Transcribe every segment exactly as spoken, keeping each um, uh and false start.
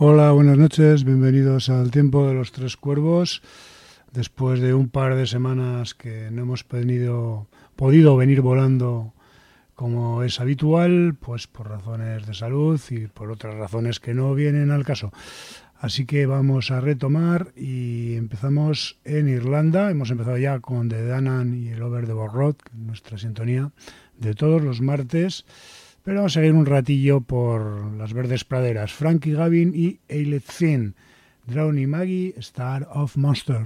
Hola, buenas noches, bienvenidos al Tiempo de los Tres Cuervos. Después de un par de semanas que no hemos podido, podido venir volando como es habitual, pues por razones de salud y por otras razones que no vienen al caso. Así que vamos a retomar y empezamos en Irlanda. Hemos empezado ya con The Danann y el Over the Borrot, nuestra sintonía de todos los martes. Pero vamos a ir un ratillo por las verdes praderas. Frankie Gavin y Eilidh Finn. Drownie Maggie, Star of Monster.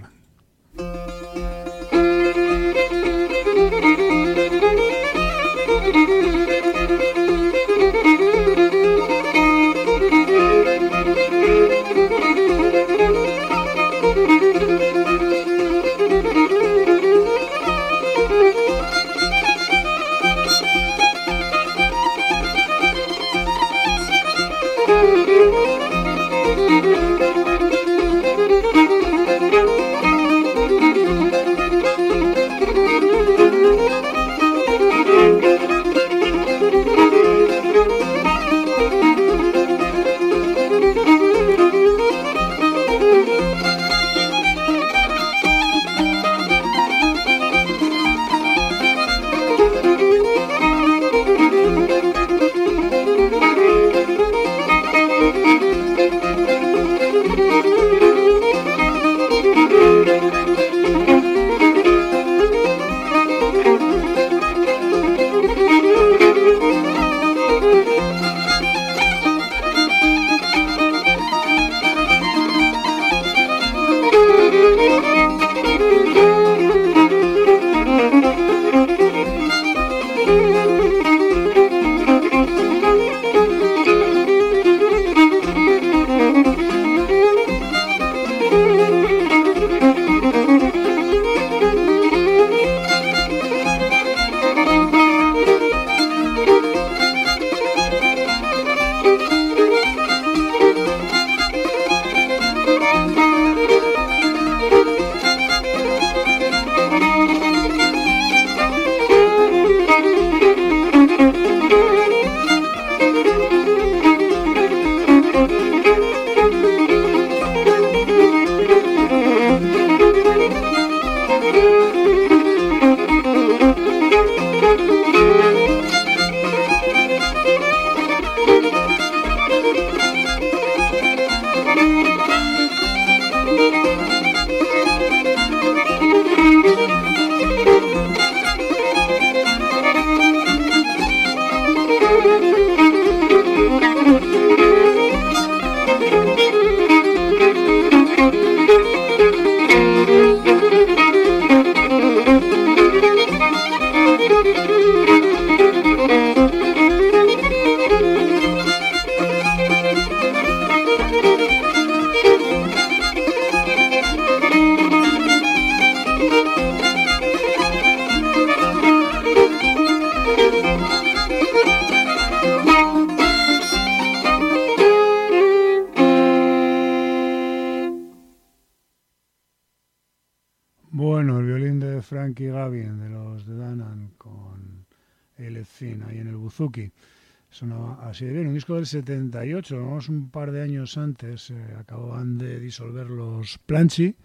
Bueno, el violín de Frankie Gavin, de los de Danann, con Eilidh Finn ahí en el buzuki. Sonaba así de bien, un disco del setenta y ocho, vamos un par de años antes, eh, acababan de disolver los Planchi,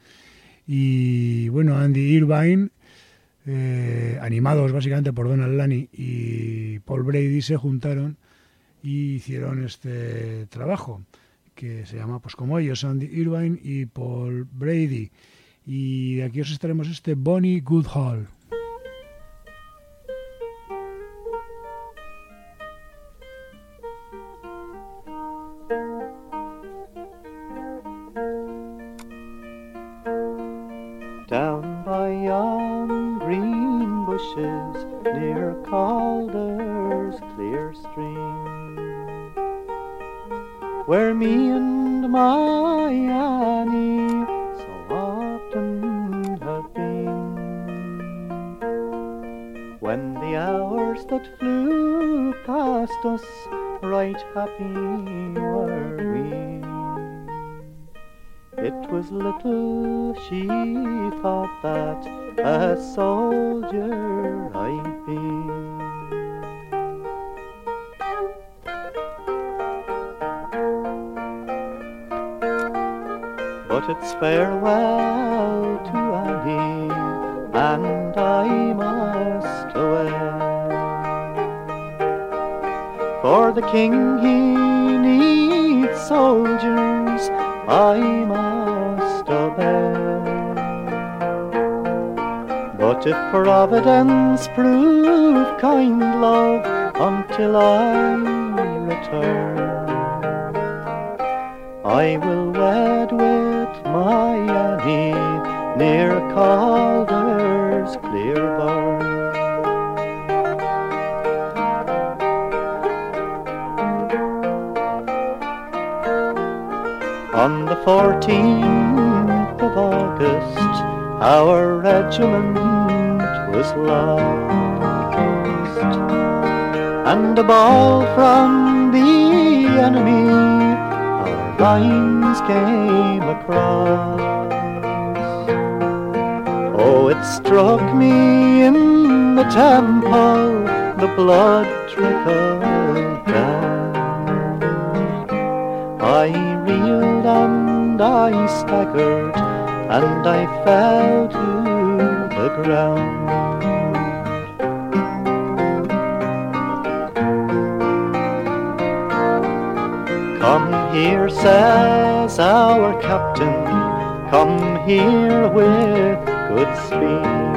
y bueno, Andy Irvine, eh, animados básicamente por Donald Lani y Paul Brady, se juntaron y hicieron este trabajo, que se llama, pues como ellos, Andy Irvine y Paul Brady. Y de aquí os estaremos este Bonnie Goodall. Down by yon green bushes near Calder's clear stream, where me and my Annie so often have been, when the hours that flew past us right happy were we. It was little she thought that a soldier I'd be. but it's farewell to Annie, and I must away. For the king he needs soldiers, I must obey. But if Providence prove kind, love, until I return, I will wed with my Annie near Calder's clear burn. On the fourteenth of August, our regiment was lost, and a ball from the enemy our lines came across. Oh, it struck me in the temple, the blood trickled down. I reeled and I staggered, and I fell to the ground. Come here, says our captain, come here with good speed,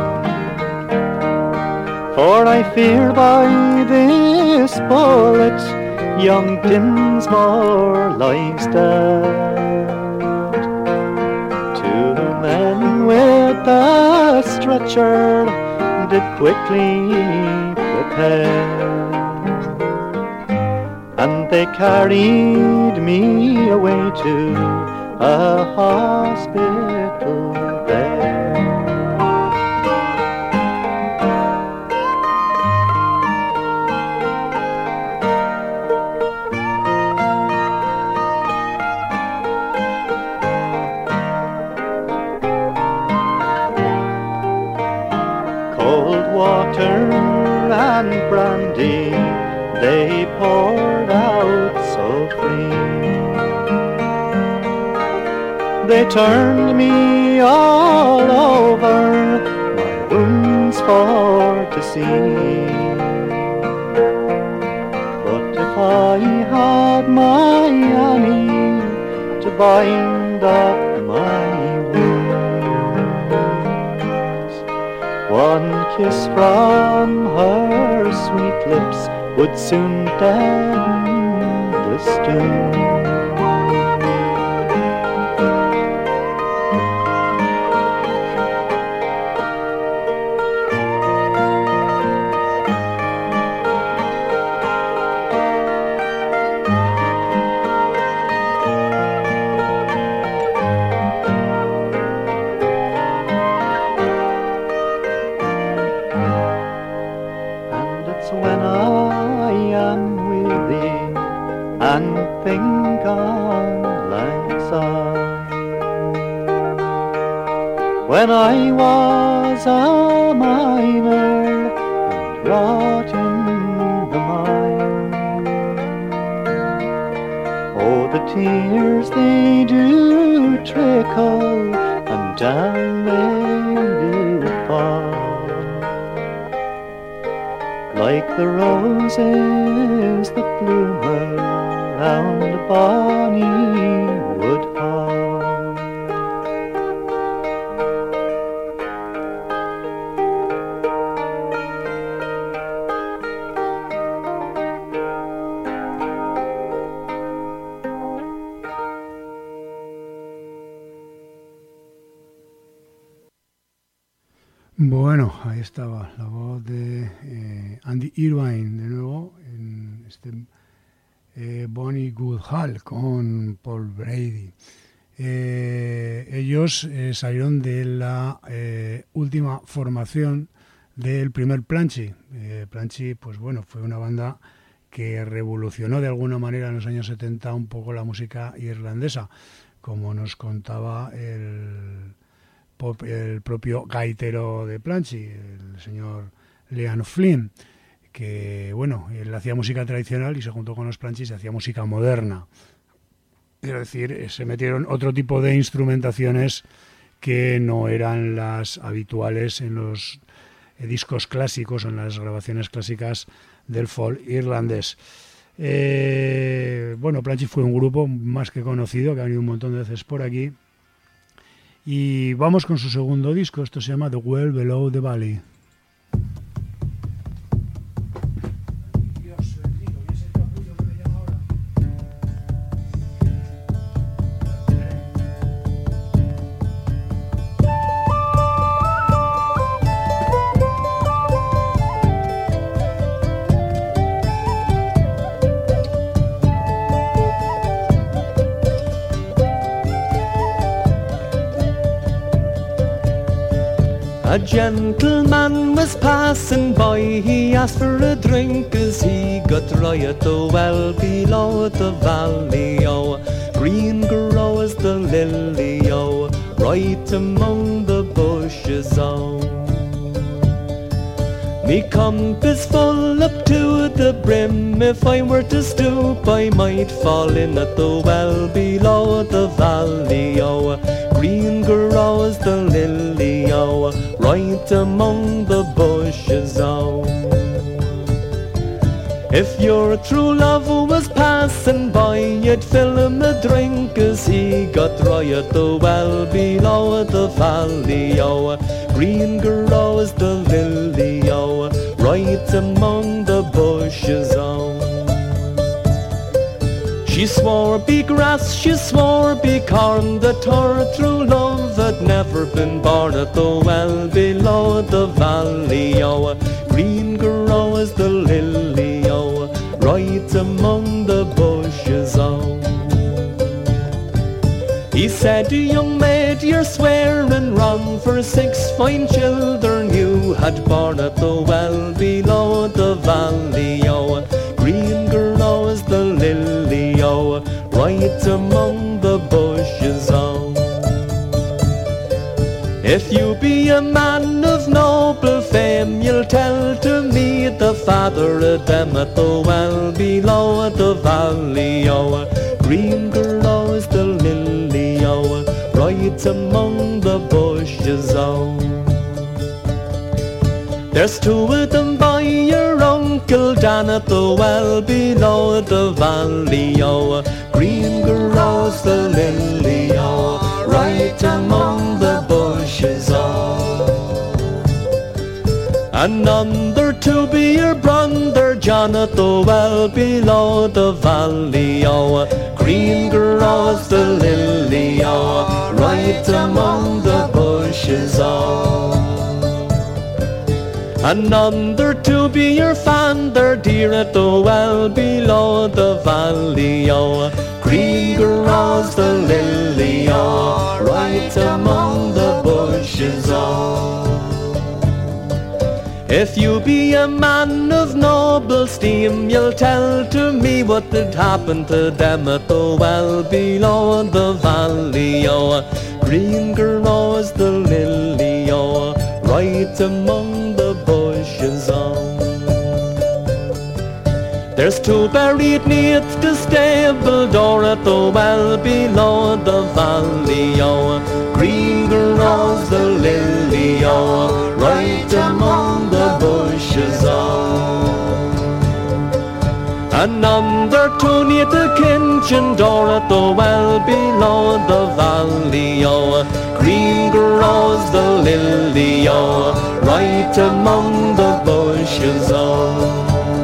for I fear by this bullet young Dinsmore lies dead. Two men with a stretcher did quickly prepare, and they carried me away to a hospital there. Cold water and brandy they poured out so free. They turned me all over, my wounds for to see. But if I had my Annie to bind up my wounds, one kiss from her sweet lips would soon deaden the stone. And it's when I am weary and think on lang syne, when I was a miner and wrought in the mine. Oh, the tears they do trickle and down they do fall, like the roses that bloom around a bonny wood hall. Bueno, ahí estaba la voz de eh, Andy Irvine de nuevo en este eh, Bonnie Goodall con Paul Brady. Eh, ellos eh, salieron de la eh, última formación del primer Planchy. Eh, Planchy, pues bueno, fue una banda que revolucionó de alguna manera en los años setenta un poco la música irlandesa, como nos contaba el el propio gaitero de Planchy, el señor Leon Flynn, que bueno, él hacía música tradicional y se juntó con los Planchy y se hacía música moderna. Es decir, se metieron otro tipo de instrumentaciones que no eran las habituales en los discos clásicos o en las grabaciones clásicas del folk irlandés. Eh, bueno, Planchette fue un grupo más que conocido, que ha venido un montón de veces por aquí. Y vamos con su segundo disco, esto se llama The Well Below the Valley. A gentleman was passing by, he asked for a drink as he got dry at the well below the valley, oh. Green grows the lily, oh, right among the bushes, oh. Me cup is full up to the brim, if I were to stoop I might fall in at the well below the valley, oh. Green grows the lily, oh, right among the bushes, oh. If your true love was passing by, you'd fill him a drink as he got dry at the well below the valley, oh. Green grows the lily, oh, right among the bushes, oh. She swore be grass, she swore be corn, that her true love had never been born at the well below the valley, oh. Green grows the lily, oh, right among the bushes, oh. He said, young maid, you're swearing wrong, for six fine children you had born at the well below the valley, oh. Green grows the lily, oh, right among the bushes, oh. If you be a man of noble fame, you'll tell to me the father of them at the well below the valley, oh. Green grows the lily, oh, right among the bushes, oh. There's two of them by your Uncle Dan at the well below the valley, oh. Green grows the lily, oh, right among the bushes, oh. And under to be your brother John at the well below the valley, oh. Green grows the lily, oh, right among the bushes, oh. And under to be your father dear at the well below the valley, oh. Green grows the lily, oh, right among the bushes, oh. If you be a man of noble steam, you'll tell to me what did happen to them at the well below the valley, oh. Green grows the lily, oh, right among the bushes, oh. There's two buried neath the stable door at the well below the valley, oh. Green grows the lily, oh, right among the bushes, oh. And under to near the kitchen door at the well below the valley, oh. Green grows the lily, oh, right among the bushes, oh.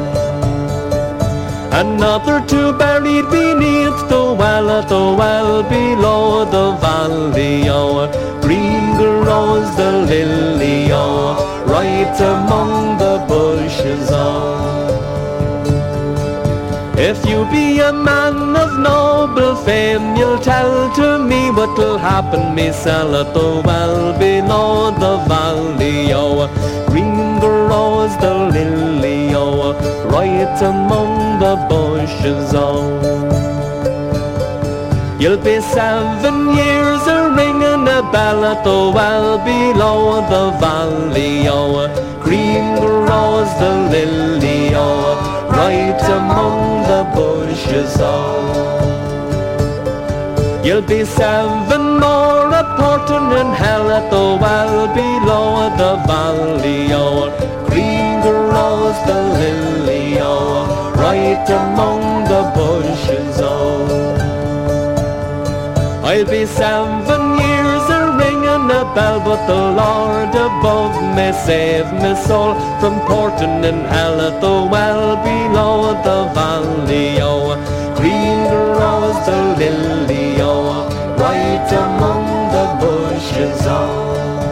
Another two buried beneath the well at the well below the valley, oh. Green grows the lily, oh, right among the bushes, oh. If you be a man of noble fame, you'll tell to me what'll happen mesel at the well below the valley, oh. Green grows the lily, oh, right among the bushes, oh. You'll be seven years a ringing a bell at the well below the valley, oh. Green grows the lily, oh, right among the bushes, oh. You'll be seven more reporting in hell at the well below the valley, oh. Green grows the lily, oh, right among the bushes, oh. I'll be seven years a ringing a bell, but the Lord above may save me soul from porting in hell at the well below the valley, oh. Green grows the lily, oh, right among the bushes, oh.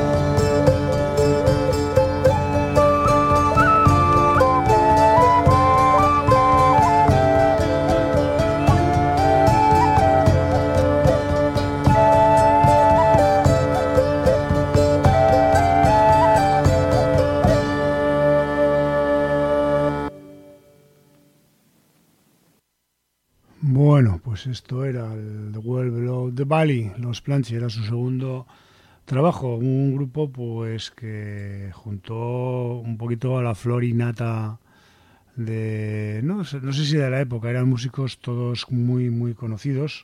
Bueno, pues esto era el The Well Below the Valley, Los Planchi, era su segundo trabajo, un grupo pues que juntó un poquito a la flor y nata de, no sé, no sé si de la época, eran músicos todos muy muy conocidos.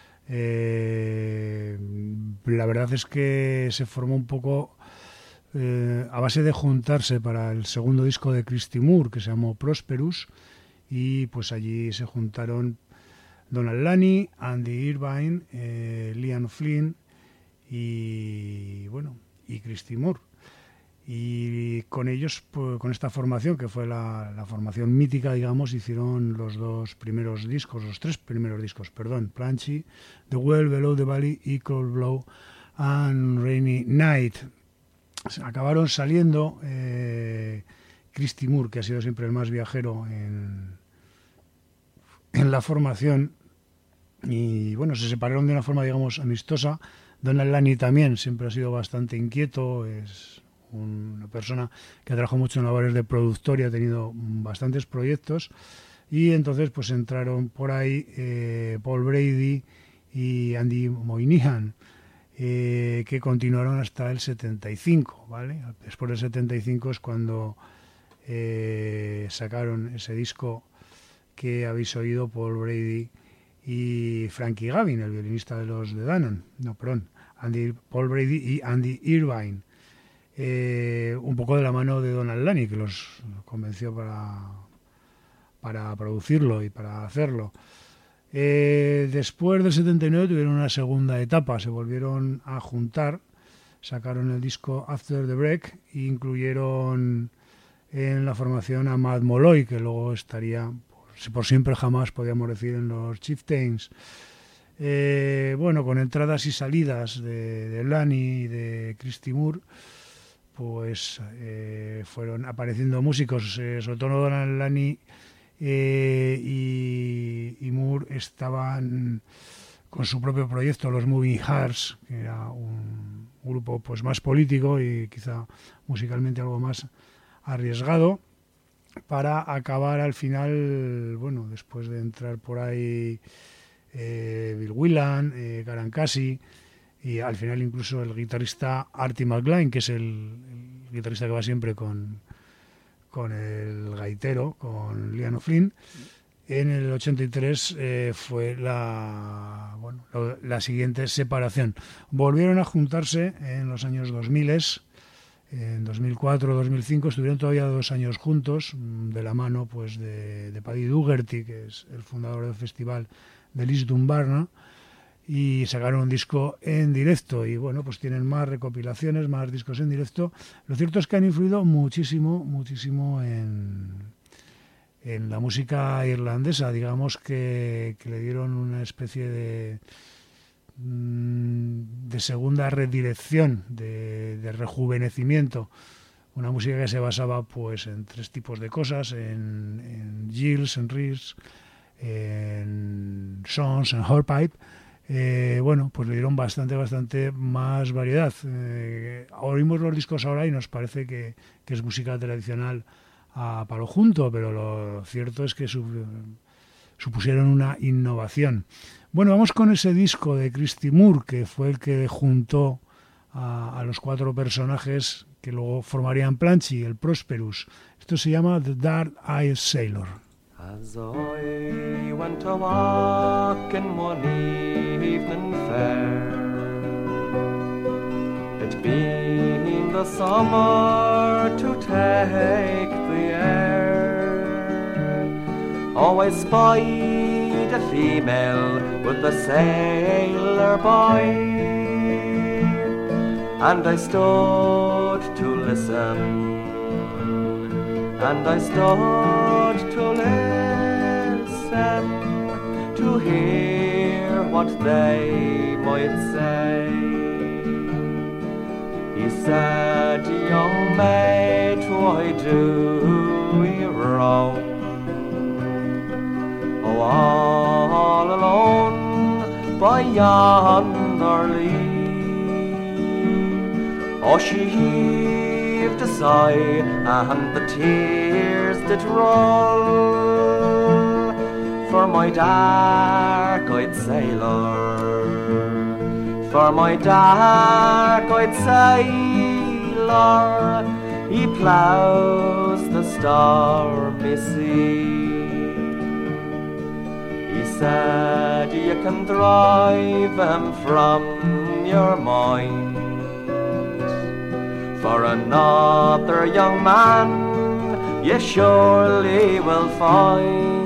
Eh, la verdad es que se formó un poco eh, a base de juntarse para el segundo disco de Christy Moore, que se llamó Prosperous, y pues allí se juntaron Donald Lani, Andy Irvine, eh, Liam Flynn y bueno y Christy Moore. Y con ellos, pues, con esta formación, que fue la, la formación mítica, digamos, hicieron los dos primeros discos, los tres primeros discos, perdón, Planchy, The Well Below the Valley y Cold Blow and Rainy Night. Acabaron saliendo eh, Christy Moore, que ha sido siempre el más viajero en, en la formación, y bueno, se separaron de una forma, digamos, amistosa. Donald Lani también siempre ha sido bastante inquieto, es una persona que ha trabajado mucho en labores de productor y ha tenido bastantes proyectos, y entonces pues entraron por ahí eh, Paul Brady y Andy Moynihan, eh, que continuaron hasta el setenta y cinco, ¿vale? Después del setenta y cinco es cuando eh, sacaron ese disco que habéis oído, Paul Brady y Frankie Gavin, el violinista de los de Dannon, no, perdón, Andy, Paul Brady y Andy Irvine, eh, un poco de la mano de Donald Lani, que los convenció para, para producirlo y para hacerlo. Eh, después del setenta y nueve tuvieron una segunda etapa, se volvieron a juntar, sacaron el disco After the Break e incluyeron en la formación a Matt Molloy, que luego estaría por siempre jamás, podríamos decir, en los Chieftains. Eh, bueno, con entradas y salidas de, de Lani y de Christy Moore, pues eh, fueron apareciendo músicos, eh, sobre todo Donald Lani eh, y, y Moore estaban con su propio proyecto, los Moving Hearts, que era un, un grupo pues más político y quizá musicalmente algo más arriesgado, para acabar al final, bueno, después de entrar por ahí eh, Bill Whelan, eh, Karan Kasi, y al final incluso el guitarrista Artie McLean, que es el, el guitarrista que va siempre con, con el gaitero, con Liam O'Flynn. En el ochenta y tres eh, fue la, bueno, la siguiente separación. Volvieron a juntarse en los años dos mil, en dos mil cuatro, dos mil cinco, estuvieron todavía dos años juntos, de la mano pues de, de Paddy Dougherty, que es el fundador del festival de Lis Dumbarna, y sacaron un disco en directo, y bueno, pues tienen más recopilaciones, más discos en directo. Lo cierto es que han influido muchísimo, muchísimo en, en la música irlandesa, digamos que, que le dieron una especie de de segunda redirección, de, de rejuvenecimiento, una música que se basaba pues en tres tipos de cosas, en, en Gills, en Reeds, en Sons, en Hornpipe. Eh, bueno, pues le dieron bastante, bastante más variedad. Eh, oímos los discos ahora y nos parece que, que es música tradicional a palo junto, pero lo cierto es que su, supusieron una innovación. Bueno, vamos con ese disco de Christy Moore, que fue el que juntó a, a los cuatro personajes que luego formarían Planchy, el Prosperous. Esto se llama The Dark Eyed Sailor. As I went a walking one evening fair, it being the summer to take the air, oh, I spied a female with a sailor boy, and I stood to listen, and I stood to listen to hear what they might say. He said, young maid, why do you roam, oh, all alone by yonder lea? Oh, she heaved a sigh, and the tears did roll for my dark-eyed sailor, for my dark-eyed sailor. He ploughs the stormy sea. He said, you can drive him from your mind, for another young man you surely will find.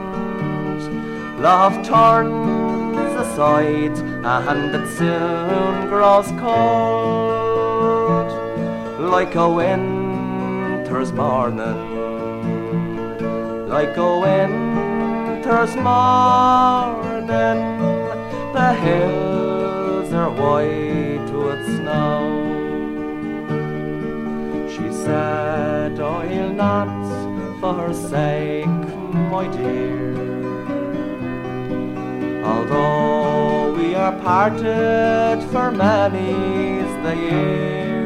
Love turns aside and it soon grows cold, like a winter's morning, like a winter's morning. The hills are white with snow. She said, I'll not forsake my dear, although we are parted for many's the year.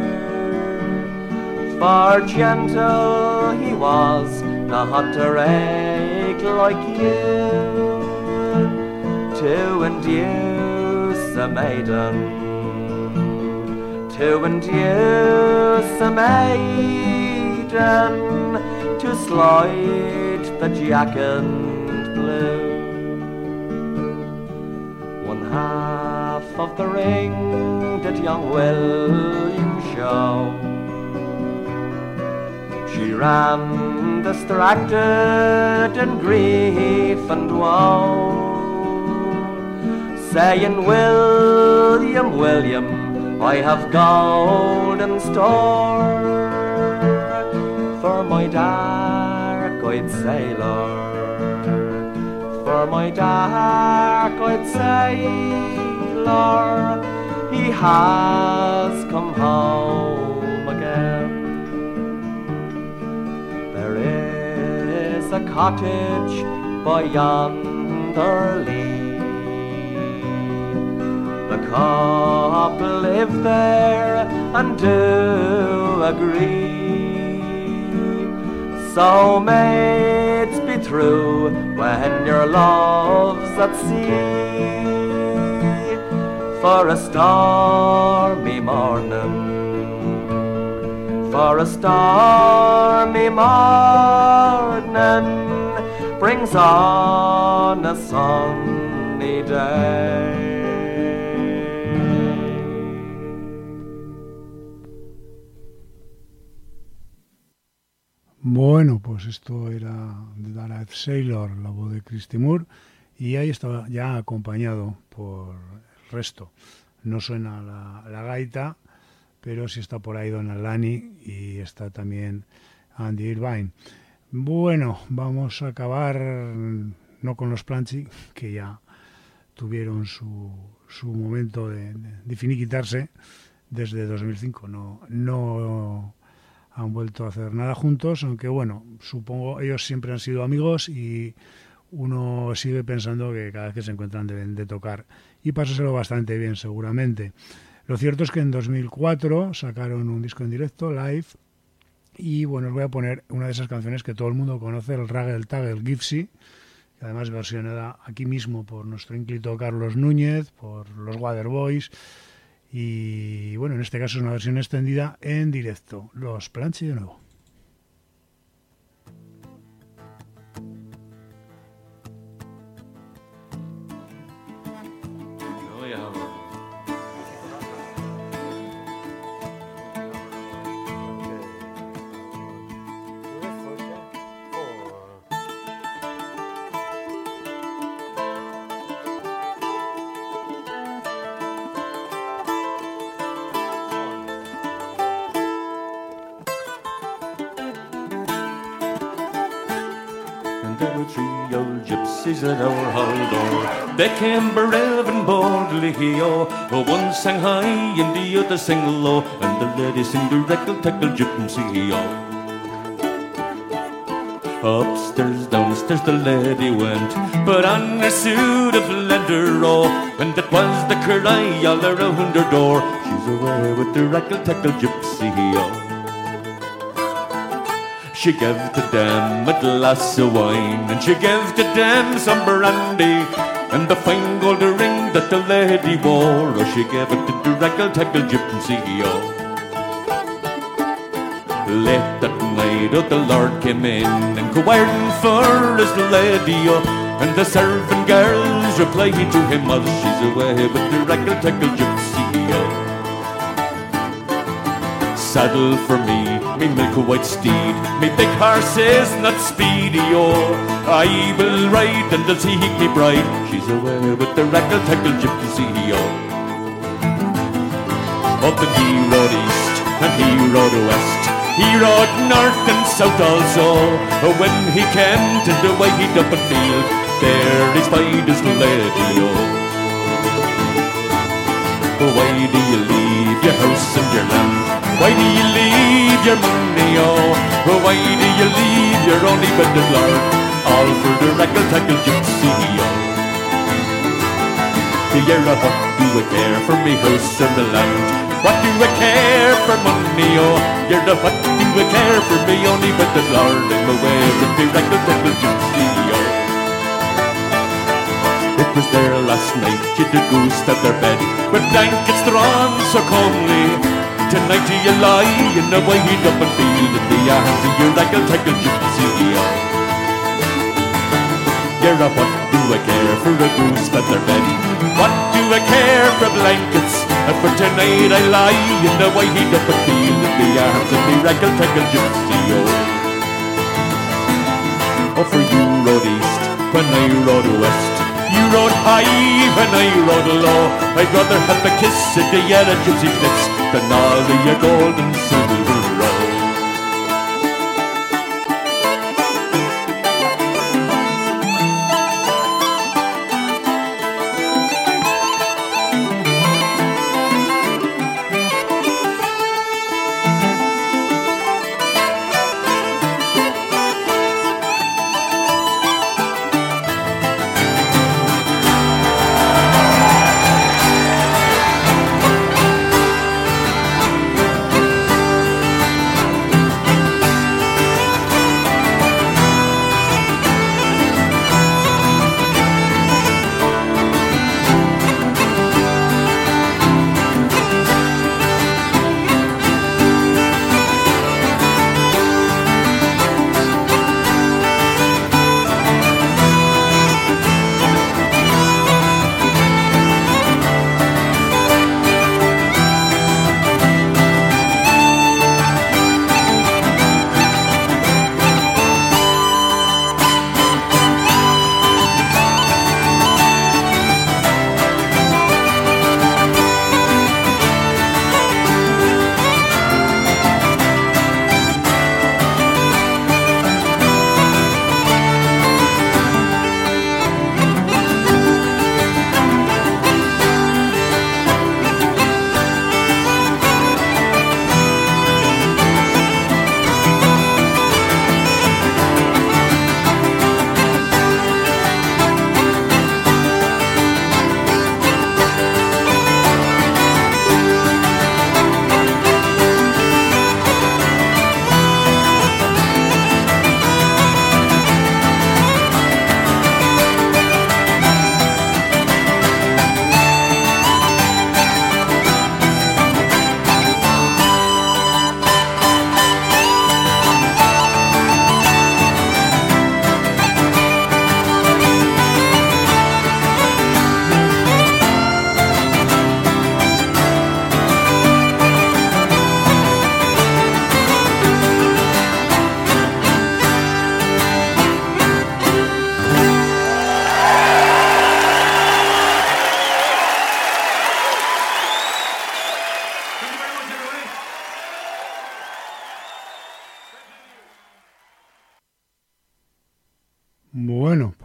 For gentle he was, not to rake like you, to induce a maiden, to induce a maiden to slide the jacquard blue. One half of the ring did young William show. She ran distracted in grief and woe, saying, William, William, I have gold in store for my dark-eyed sailor, for my dark-eyed sailor. He has come home again. There is a cottage by yonder lea. The couple live there and do agree. So maids be true when your love's at sea. For a stormy morning, for a stormy morning brings on a sunny day. Bueno, pues esto era de Dark Sailor, la voz de Christy Moore, y ahí estaba ya acompañado por el resto. No suena la, la gaita, pero sí está por ahí Donald Lani y está también Andy Irvine. Bueno, vamos a acabar no con los Planchi, que ya tuvieron su, su momento de, de finiquitarse desde dos mil cinco. No, no han vuelto a hacer nada juntos, aunque bueno, supongo ellos siempre han sido amigos y uno sigue pensando que cada vez que se encuentran deben de tocar y pasárselo bastante bien seguramente. Lo cierto es que en dos mil cuatro sacaron un disco en directo, Live, y bueno, os voy a poner una de esas canciones que todo el mundo conoce, el Raggle Taggle Gypsy, que además versionada aquí mismo por nuestro ínclito Carlos Núñez, por los Waterboys, y bueno, en este caso es una versión extendida en directo. Los Planchi de nuevo. there were three old gypsies at our hall door. They came brave and boldly, oh, one sang high and the other sang low, and the lady sang the reckle-tackle gypsy, oh. Upstairs, downstairs the lady went, put on her suit of leather, oh, and it was the cry all around her door. She's away with the reckle-tackle gypsy, oh. She gave to them a glass of wine, and she gave to them some brandy, and the fine gold ring that the lady wore, oh, she gave it to the reckle-tackle gypsy, oh. Late that night, oh, the Lord came in, inquiring for his lady, oh, and the servant girls replied to him, as she's away with the reckle-tackle gypsy, oh. Saddle for me, me milk-white steed, me big horse is not speedy, oh. I will ride until he me bride, she's away with the reckle-tackle gypsy, oh. Up and he rode east, and he rode west, he rode north and south also. When he came to the wide open field, there he spied his lady, oh. Why do you leave your house and your land? Why do you leave your money, oh? Why do you leave your only bedded lord? All for the reckle-tackle gypsy, oh. You're a what do I care for me house and the land? What do I care for money, oh? You're the what do I care for me only bedded lord? I'm away with the reckle-tackle gypsy, oh. It was there last night, you the goose at their bed, with blankets drawn so comely. Tonight you lie in the wide open field, in the arms of your reckle-tackle gypsy, oh. You're a what do I care for a goose feather bed? What do I care for blankets? And for tonight I lie in the wide open field, in the arms of the reckle-tackle gypsy, oh. Oh, for you rode east when I rode west, you rode high when I rode low. I'd rather have a kiss at the yellow gypsy's lips than all of your gold and silver roll.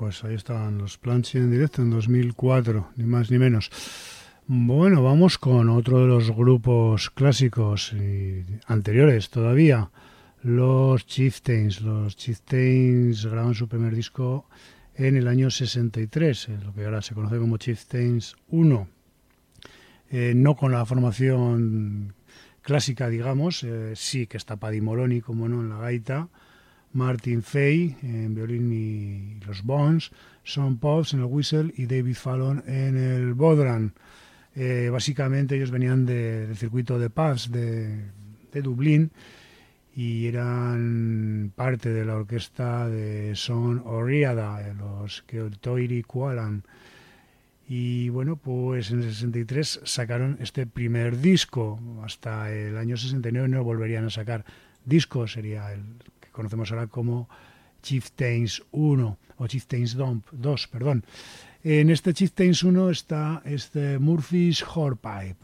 pues ahí estaban los Planchi en directo en dos mil cuatro, ni más ni menos. Bueno, vamos con otro de los grupos clásicos y anteriores todavía, los Chieftains. Los Chieftains graban su primer disco en el año sesenta y tres, lo que ahora se conoce como Chieftains uno. Eh, no con la formación clásica, digamos, eh, sí que está Paddy Moloney, como no, en la gaita, Martin Fay en violín y los Bones, Sean Potts en el whistle y David Fallon en el bodhrán. Eh, básicamente ellos venían de, del circuito de pubs de, de Dublín y eran parte de la orquesta de Son O'Riada, los que Toiri Kualan. Y bueno, pues en el sesenta y tres sacaron este primer disco. Hasta el año sesenta y nueve no volverían a sacar discos. Sería el que conocemos ahora como Chieftains uno o Chieftains dos, perdón. En este Chieftains uno está este Murphy's Hornpipe.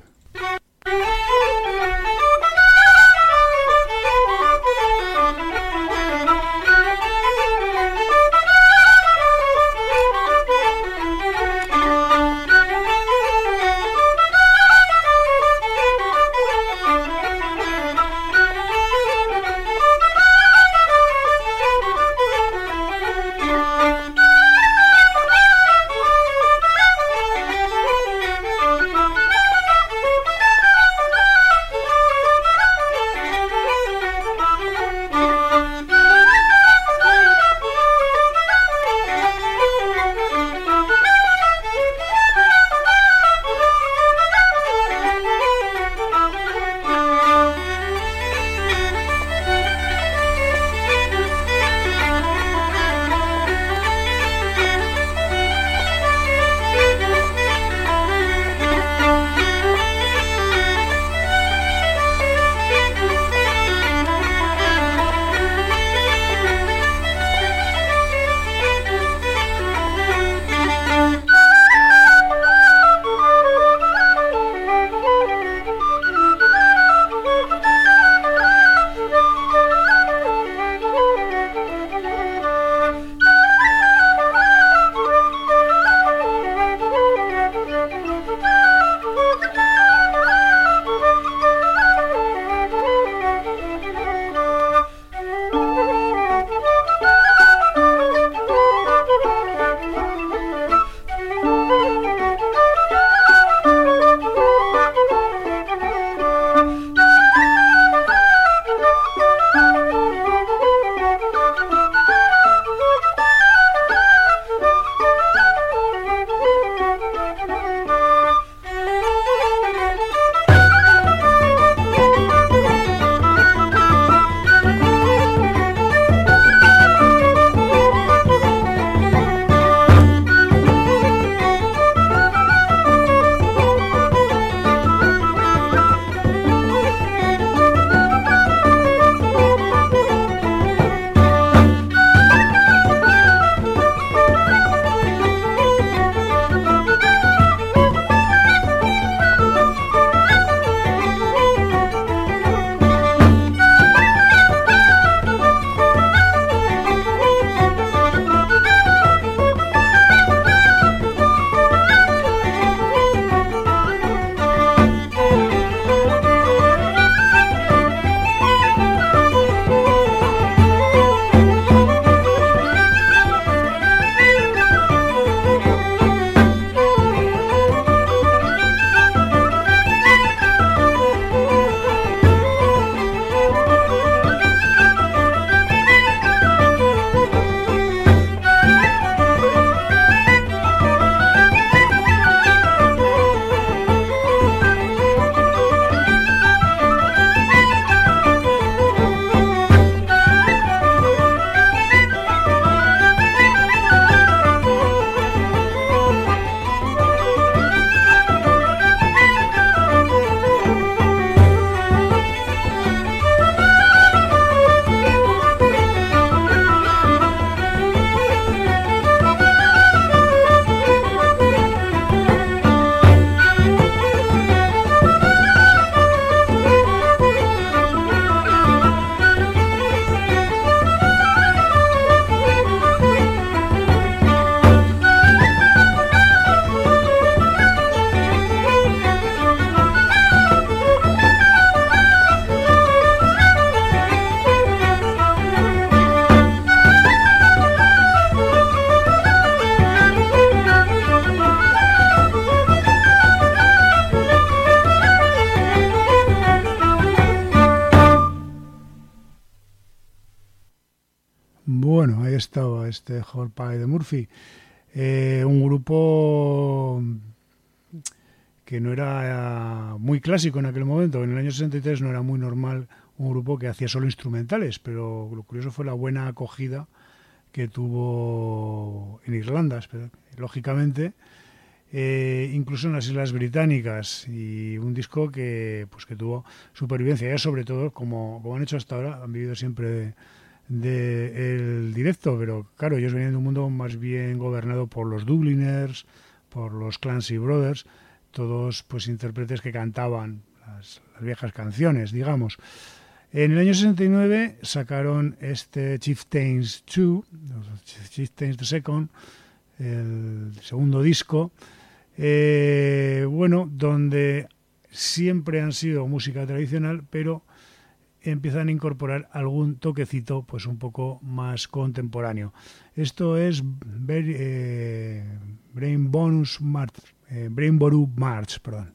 este Hot Pie de Murphy. Eh, un grupo que no era muy clásico en aquel momento. En el año sesenta y tres no era muy normal un grupo que hacía solo instrumentales, pero lo curioso fue la buena acogida que tuvo en Irlanda, lógicamente, eh, incluso en las Islas Británicas, y un disco que pues que tuvo supervivencia. Ya sobre todo, como, como han hecho hasta ahora, han vivido siempre de, de el directo, pero claro, ellos venían de un mundo más bien gobernado por los Dubliners, por los Clancy Brothers, todos pues intérpretes que cantaban las, las viejas canciones, digamos. En el año sesenta y nueve sacaron este Chieftains dos, Chieftains the Second, el segundo disco, eh, bueno, donde siempre han sido música tradicional, pero empiezan a incorporar algún toquecito pues un poco más contemporáneo. Esto es very, eh, Brain Bonus March, eh, Brain Boru March, perdón.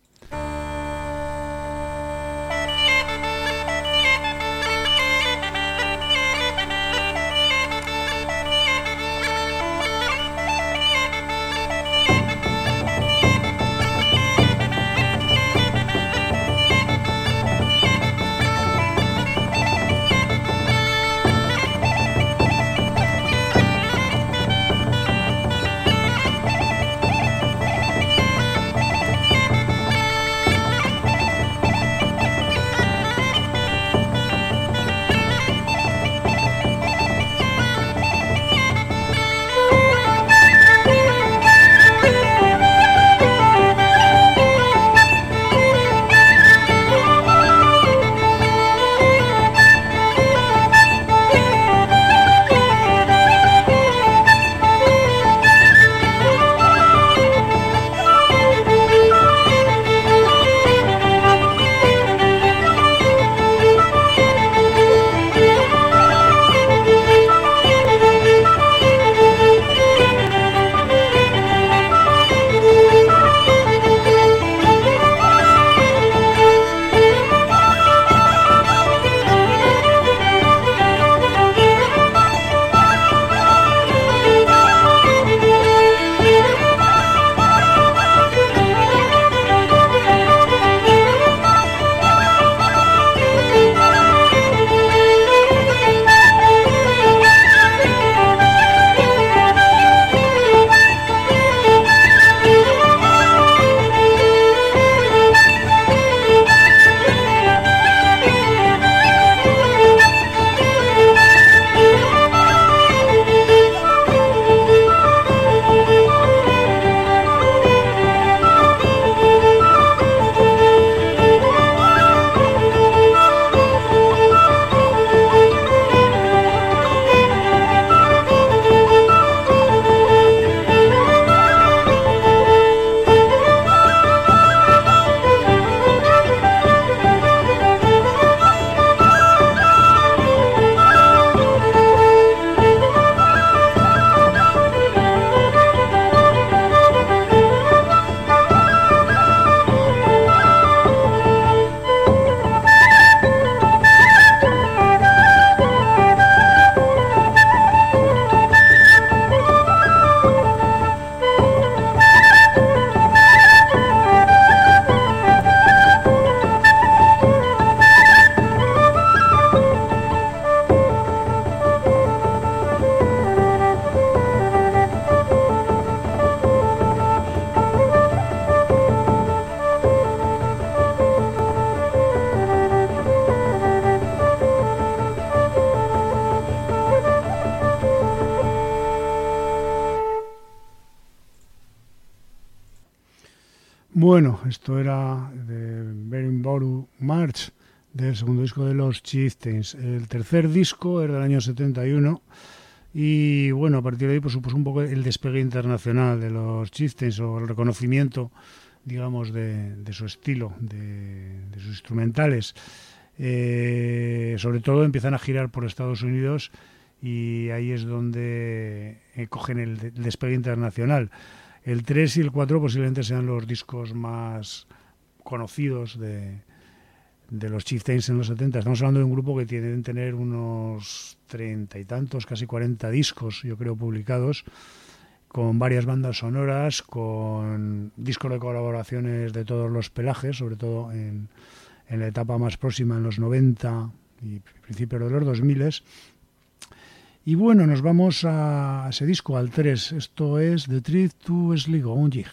Bueno, esto era de Brain Boru March, del segundo disco de los Chieftains. El tercer disco era del año setenta y uno y bueno, a partir de ahí pues supuso un poco el despegue internacional de los Chieftains, o el reconocimiento, digamos, de, de su estilo, de, de sus instrumentales. Eh, sobre todo empiezan a girar por Estados Unidos y ahí es donde eh, cogen el, el despegue internacional. El tres y el cuatro posiblemente sean los discos más conocidos de, de los Chieftains en los setenta. Estamos hablando de un grupo que tienen tener unos treinta y tantos, casi cuarenta discos, yo creo, publicados, con varias bandas sonoras, con discos de colaboraciones de todos los pelajes, sobre todo en, en la etapa más próxima, en los noventa y principios de los dos mil. Y bueno, nos vamos a ese disco, al tres. Esto es The Truth to Sligo, un jig.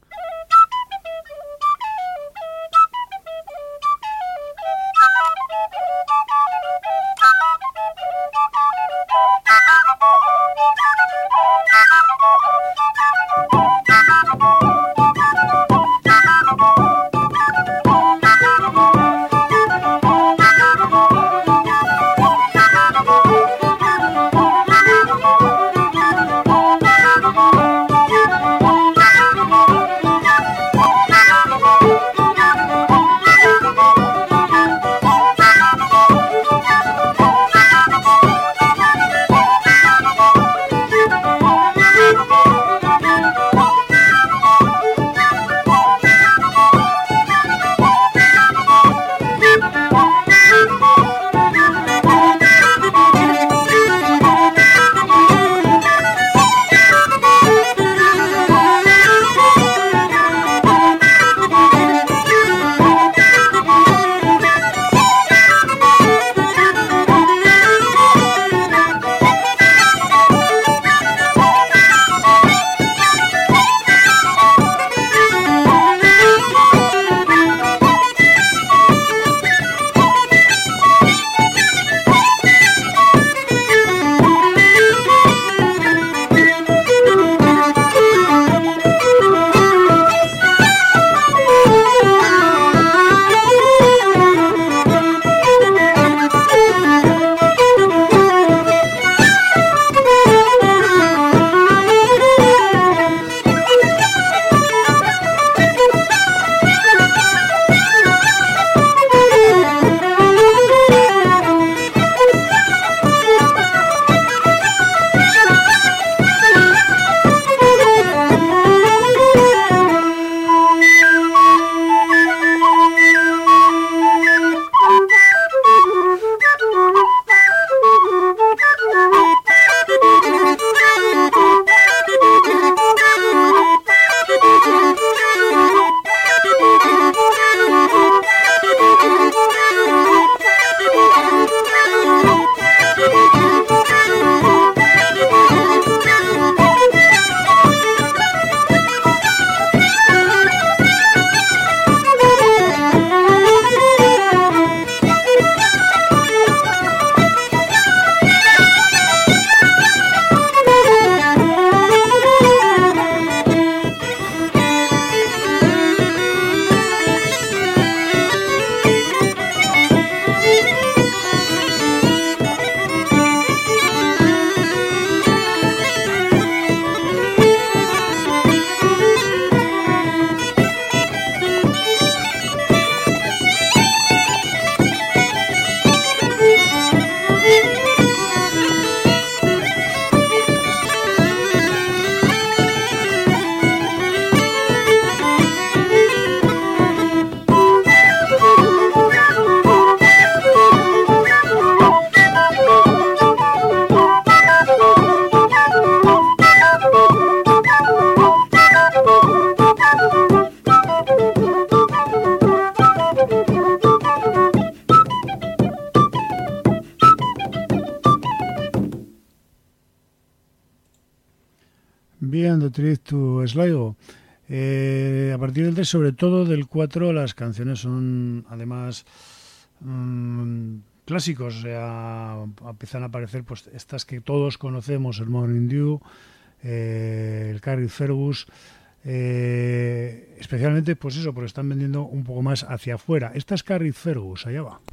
Bien, The Truth to Sligo. Eh, a partir del tres, sobre todo del cuatro, las canciones son además mmm, clásicos, o sea, empiezan a aparecer pues estas que todos conocemos, el Morning Dew, eh, el Carrickfergus, eh, especialmente pues eso, porque están vendiendo un poco más hacia afuera. Esta es Carrickfergus, allá va.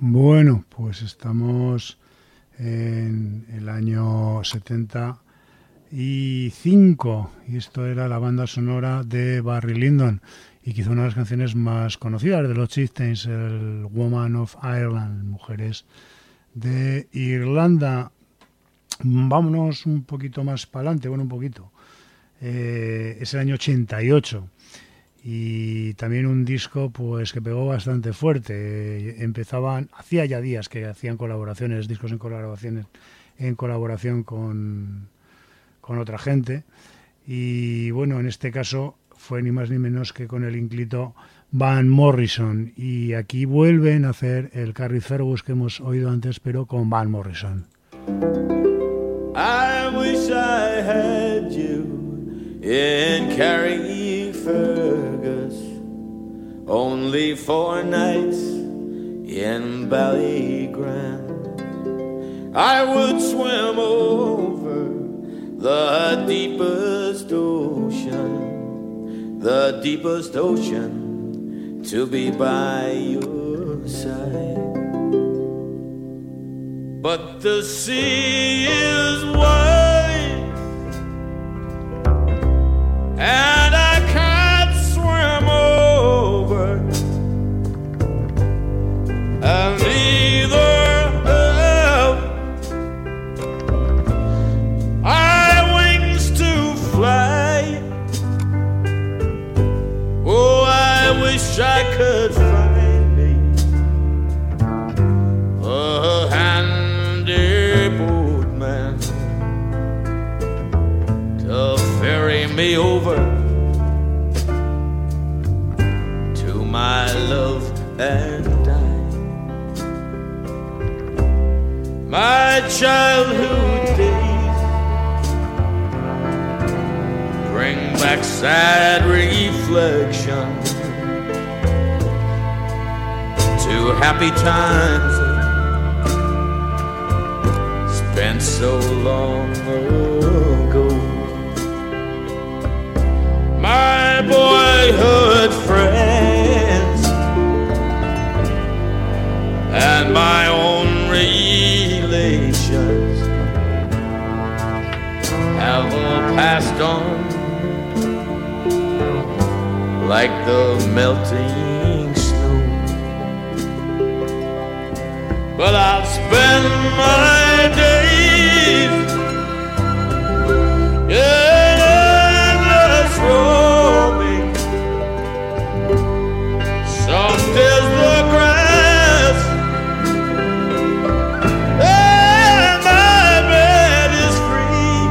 Bueno, pues estamos en el año setenta y cinco y esto era la banda sonora de Barry Lyndon y quizá una de las canciones más conocidas de los Chieftains, el Woman of Ireland, Mujeres de Irlanda. Vámonos un poquito más para adelante, bueno, un poquito. Eh, es el año ochenta y ocho y también un disco pues que pegó bastante fuerte. Empezaban, hacía ya días que hacían colaboraciones, discos en colaboraciones, en colaboración con, con otra gente, y bueno, en este caso fue ni más ni menos que con el ínclito Van Morrison, y aquí vuelven a hacer el Carrie Fergus que hemos oído antes, pero con Van Morrison. I wish I had you in Carrie Fergus, only four nights in Ballygrand. I would swim over the deepest ocean, the deepest ocean, to be by your side. But the sea is wide, and I can't swim over, and neither have I wings to fly. Oh, I wish I could find me a handy boatman to ferry me over to my love and die. My childhood days bring back sad reflection to happy times spent so long ago. My boyhood friends and my own relations have all passed on like the melting snow. But I'll spend my days in endless roaming. Soft is the grass and my bed is free.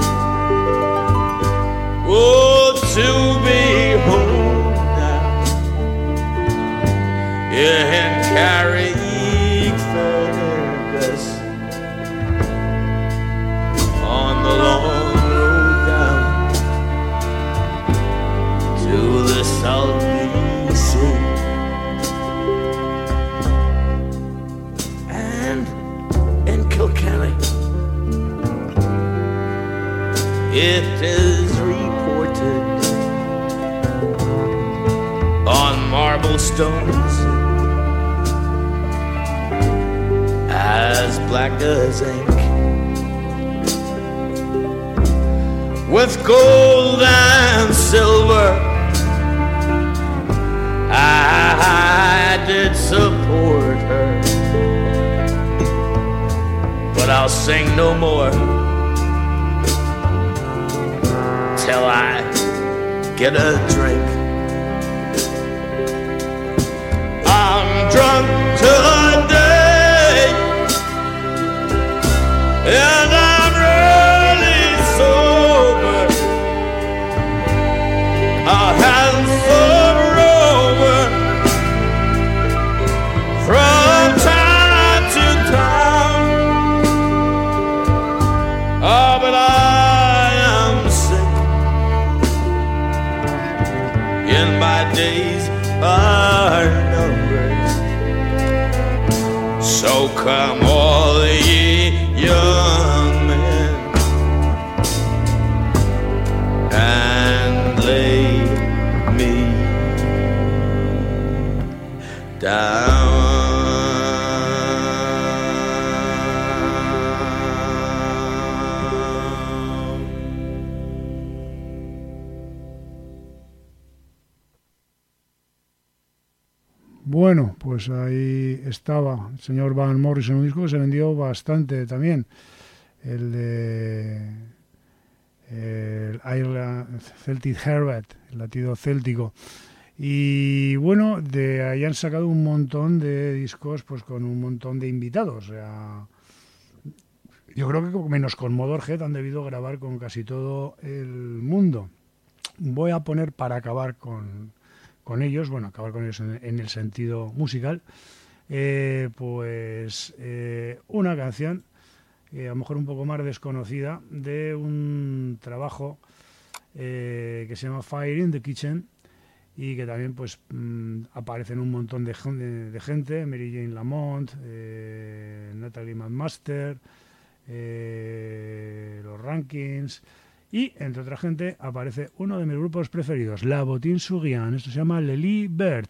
Oh, to be home now in Carrie Fergus, on the long road down to the salty sea. And in Kilkenny it is reported on marble stones as black as ink, with gold and silver I did support her. But I'll sing no more till I get a drink. I'm drunk today, and I'm really sober, a handsome rover from town to town. Oh, but I am sick, and my days are numbered. So come all ye young men and lay me down. Bueno, pues ahí estaba el señor Van Morrison, un disco que se vendió bastante también. El de el Ireland Celtic Heartbeat, el latido céltico. Y bueno, de ahí han sacado un montón de discos pues con un montón de invitados. O sea, yo creo que menos con Motorhead han debido grabar con casi todo el mundo. Voy a poner para acabar con, con ellos, bueno, acabar con ellos en, en el sentido musical, eh, pues eh, una canción eh, a lo mejor un poco más desconocida, de un trabajo eh, que se llama Fire in the Kitchen, y que también pues mmm, aparecen un montón de, de, de gente, Mary Jane Lamont, eh, Natalie McMaster, eh, los Rankins, y entre otra gente aparece uno de mis grupos preferidos, La Bottine-Sur-Guian. Esto se llama Lely Bird.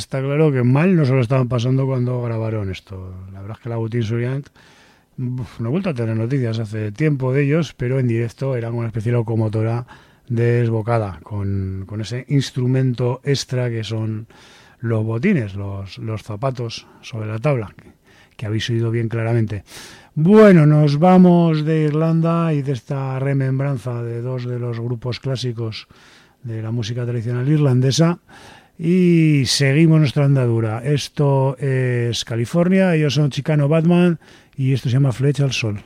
está claro que mal no se lo estaban pasando cuando grabaron esto. La verdad es que la Agustín Suriant no he vuelto a tener noticias hace tiempo de ellos, pero en directo eran una especie de locomotora desbocada, con, con ese instrumento extra que son los botines, los, los zapatos sobre la tabla, que, que habéis oído bien claramente. Bueno, nos vamos de Irlanda y de esta remembranza de dos de los grupos clásicos de la música tradicional irlandesa y seguimos nuestra andadura. Esto es California, ellos son Chicano Batman y esto se llama Flecha al Sol.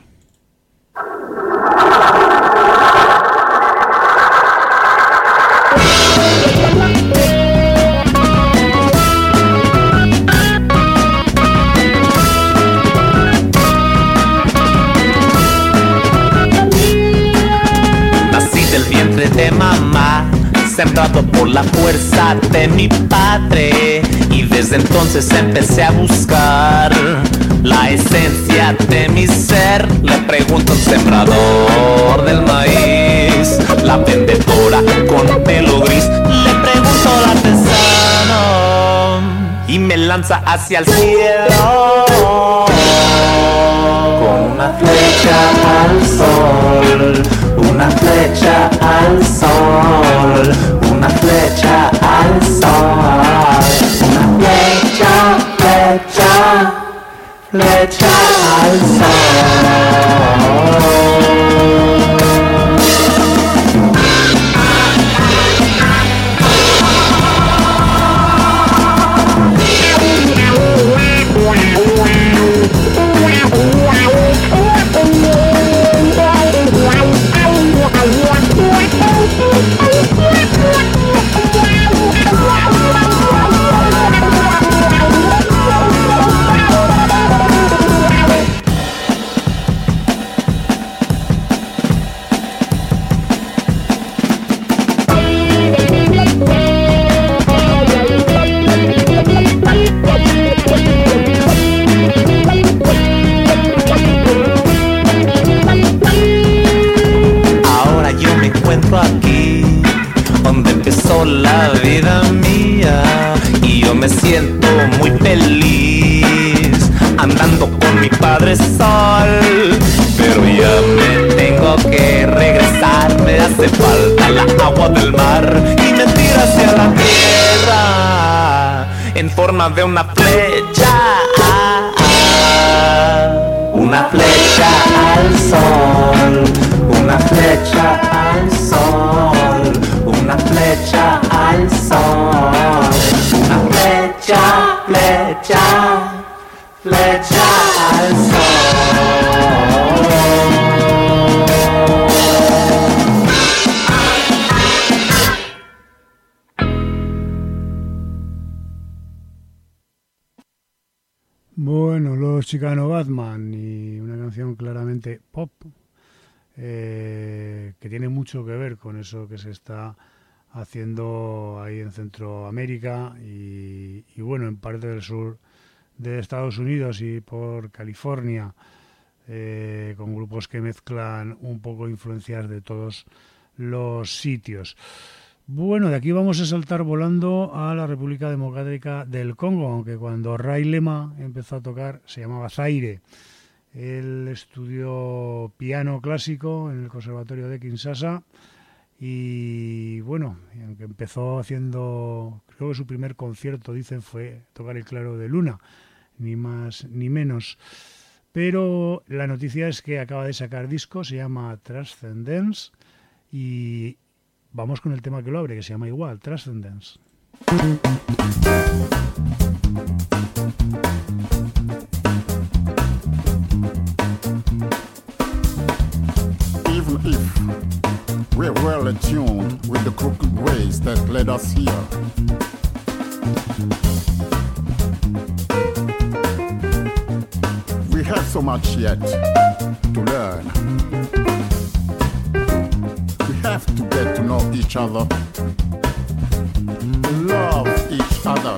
De mamá, sembrado por la fuerza de mi padre, y desde entonces empecé a buscar la esencia de mi ser. Le pregunto al sembrador del maíz, la vendedora con pelo gris, le pregunto al artesano y me lanza hacia el cielo con una flecha al sol. Una flecha al sol, una flecha al sol, una flecha, flecha, flecha al sol. La vida mía y yo me siento muy feliz andando con mi padre sol, pero ya me tengo que regresar, me hace falta la agua del mar y me tira hacia la tierra en forma de una flecha, una flecha al sol, una flecha al sol, una flecha al sol, una flecha, flecha, flecha al sol. Bueno, los Chicano Batman y una canción claramente pop, eh, que tiene mucho que ver con eso que se está haciendo ahí en Centroamérica y, y bueno, en parte del sur de Estados Unidos y por California, eh, con grupos que mezclan un poco influencias de todos los sitios. Bueno, de aquí vamos a saltar volando a la República Democrática del Congo, aunque cuando Ray Lema empezó a tocar se llamaba Zaire. Él estudió piano clásico en el Conservatorio de Kinshasa y bueno, aunque empezó haciendo, creo que su primer concierto, dicen, fue tocar el Claro de Luna, ni más ni menos. Pero la noticia es que acaba de sacar disco, se llama Transcendence y vamos con el tema que lo abre, que se llama igual, Transcendence. Even if we're well attuned with the crooked ways that led us here, we have so much yet to learn. We have to get to know each other, love each other.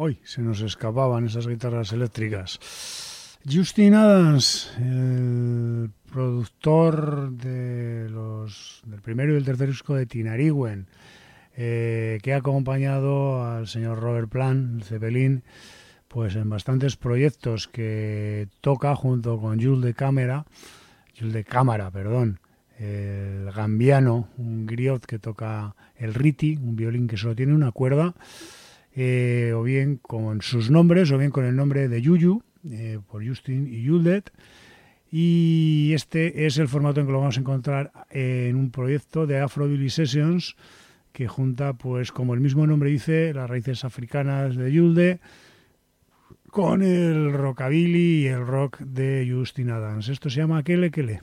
Hoy se nos escapaban esas guitarras eléctricas. Justin Adams, el productor de los, del primero y el tercer disco de Tinariwen, eh, que ha acompañado al señor Robert Plant, el Zeppelin, pues en bastantes proyectos, que toca junto con Jules de Cámara, Jules de Cámara, perdón, el gambiano, un griot que toca el riti, un violín que solo tiene una cuerda, eh, o bien con sus nombres, o bien con el nombre de Yuyu, eh, por Justin y Jules. Y este es el formato en que lo vamos a encontrar en un proyecto de Afrobilly Sessions, que junta, pues como el mismo nombre dice, las raíces africanas de Jules con el rockabilly y el rock de Justin Adams. Esto se llama Kele Kele.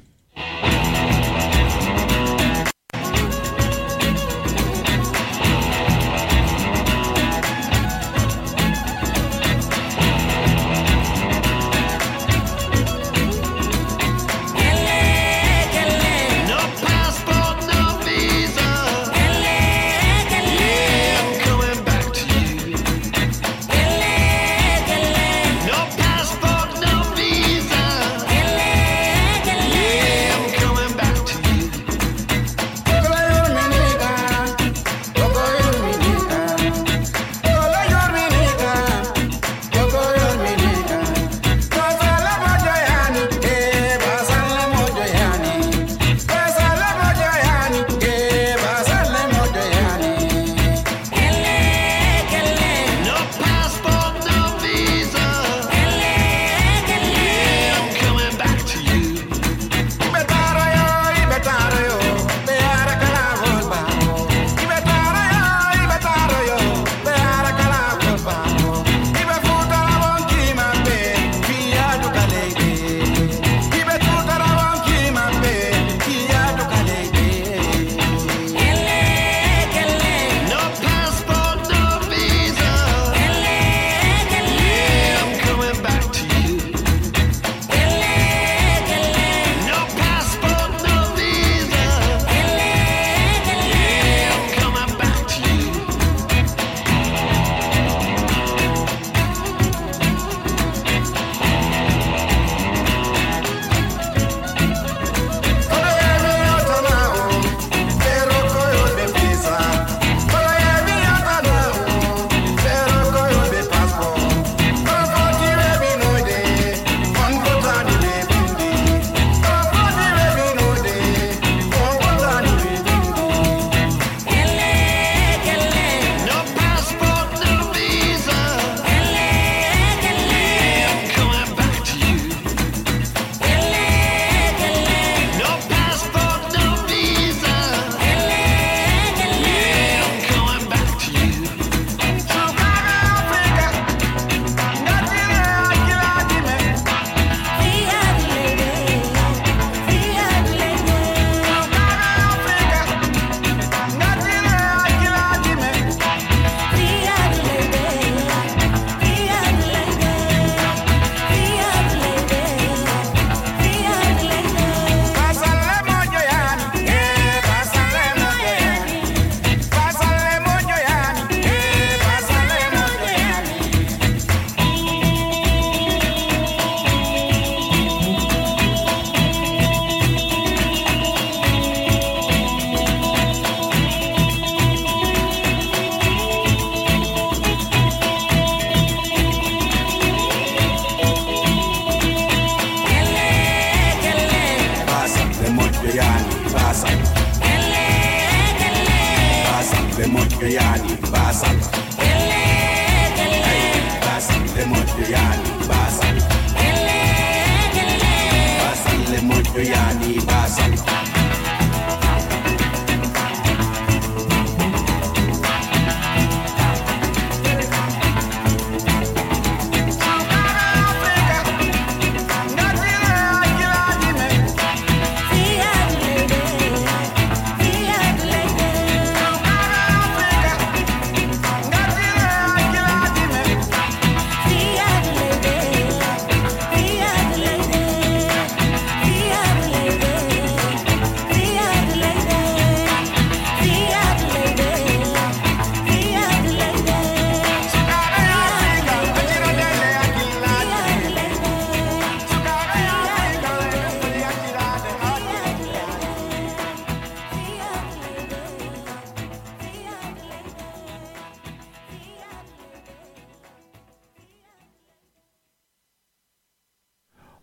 Africa,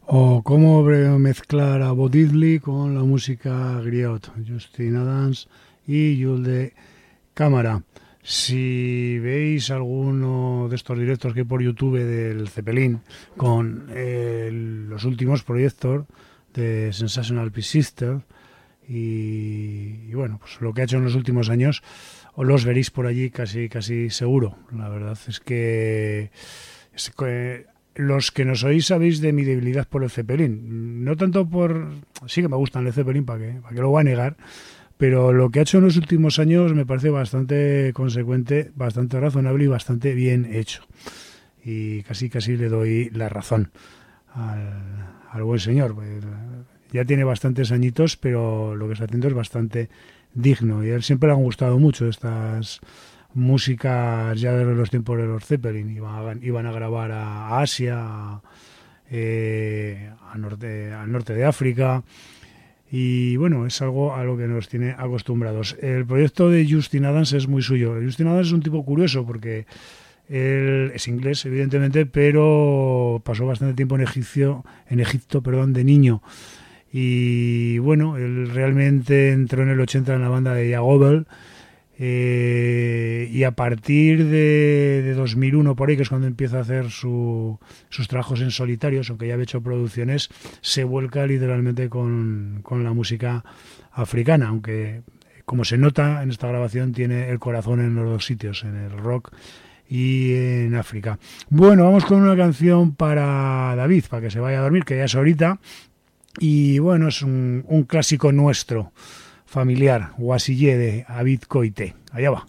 O cómo mezclar a Bo Diddley con la música griot, Justin Adams y Jules de Cámara. Si veis alguno de estos directos que hay por YouTube del Zeppelin con eh, los últimos proyectos de Sensational Peace Sisters y, y bueno, pues lo que ha hecho en los últimos años, os los veréis por allí casi casi seguro. La verdad es que, es que los que nos oís sabéis de mi debilidad por el Zeppelin. No tanto por... Sí que me gustan el Zeppelin, ¿para qué? ¿Para qué lo voy a negar? Pero lo que ha hecho en los últimos años me parece bastante consecuente, bastante razonable y bastante bien hecho. Y casi casi le doy la razón al, al buen señor. Pues ya tiene bastantes añitos, pero lo que está haciendo es bastante digno. Y a él siempre le han gustado mucho estas músicas ya de los tiempos de los Zeppelin. Iban, iban a grabar a, a Asia, a, eh, a norte, al norte de África. Y bueno, es algo a lo que nos tiene acostumbrados. El proyecto de Justin Adams es muy suyo. Justin Adams es un tipo curioso porque él es inglés, evidentemente, pero pasó bastante tiempo en Egipcio, en Egipto, perdón, de niño. Y bueno, él realmente entró en el ochenta en la banda de Jagobel. Eh, y a partir de, de dos mil uno, por ahí, que es cuando empieza a hacer su, sus trabajos en solitarios, aunque ya había hecho producciones, se vuelca literalmente con, con la música africana, aunque como se nota en esta grabación tiene el corazón en los dos sitios, en el rock y en África. Bueno, vamos con una canción para David, para que se vaya a dormir, que ya es ahorita, y bueno, es un, un clásico nuestro familiar, Wasillé de Abid Koité. Allá va.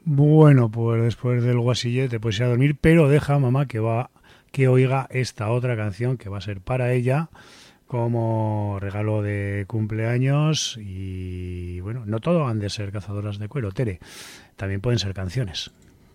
Bueno, pues después del guasillete pues ir a dormir, pero deja mamá que va que oiga esta otra canción que va a ser para ella como regalo de cumpleaños. Y bueno, no todo han de ser cazadoras de cuero, Tere, también pueden ser canciones.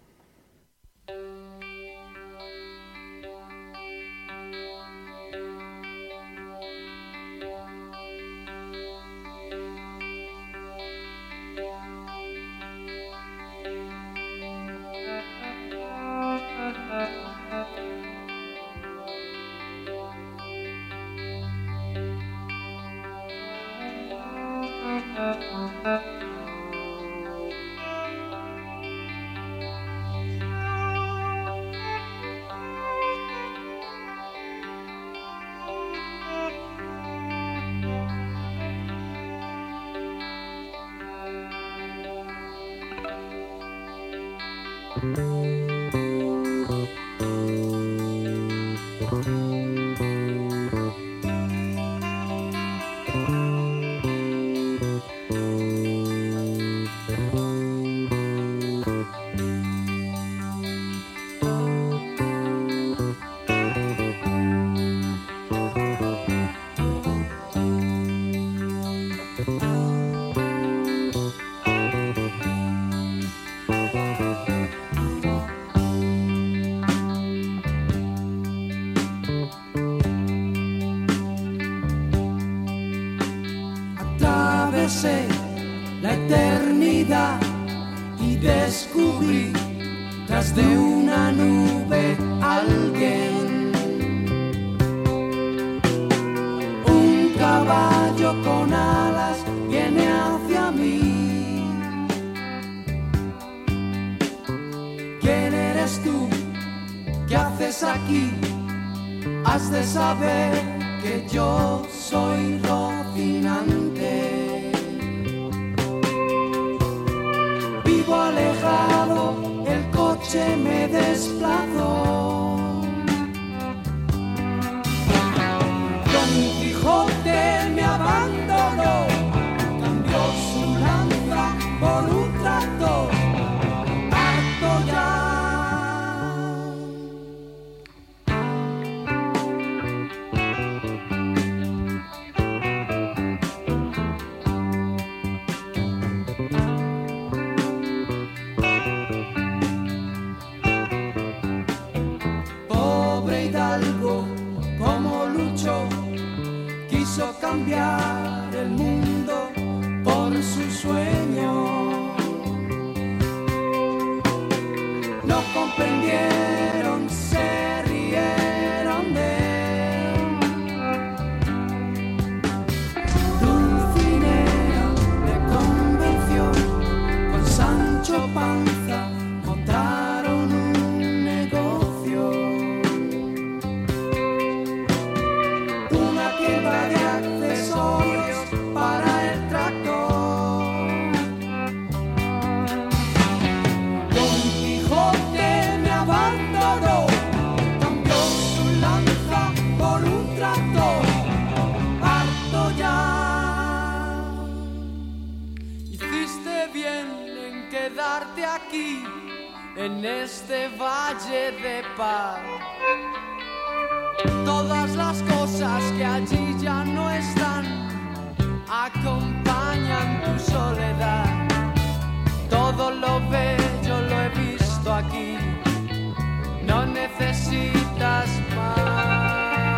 La eternidad y descubrí tras de una nube alguien, un caballo con alas viene hacia mí. ¿Quién eres tú? ¿Qué haces aquí? Has de saber que yo soy Rocinante. Vivo alejado, el coche me desplazó. Don Quijote me abandonó, cambió su lanza por un tractor. Harto ya. Quiso cambiar el mundo por su sueño. No comprendieron, se rieron de él. Dulcinea le convenció, con Sancho Panza montaron un negocio. Una tienda de accesorios para el tractor. Don Quijote me abandonó, cambió su lanza por un tractor. Harto ya. Hiciste bien en quedarte aquí, en este valle de paz. Todas las cosas que allí ya no están acompañan tu soledad. Todo lo bello lo he visto aquí, no necesitas más.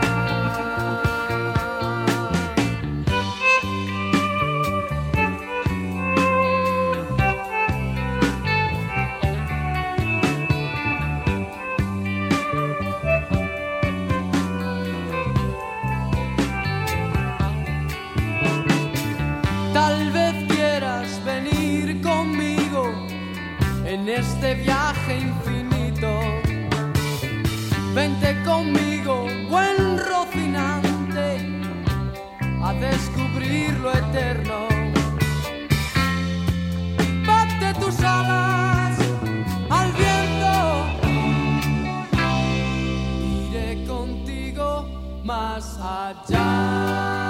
Tal vez quieras venir conmigo en este viaje infinito. Vente conmigo, buen Rocinante, a descubrir lo eterno. Bate tus alas al viento, iré contigo más allá.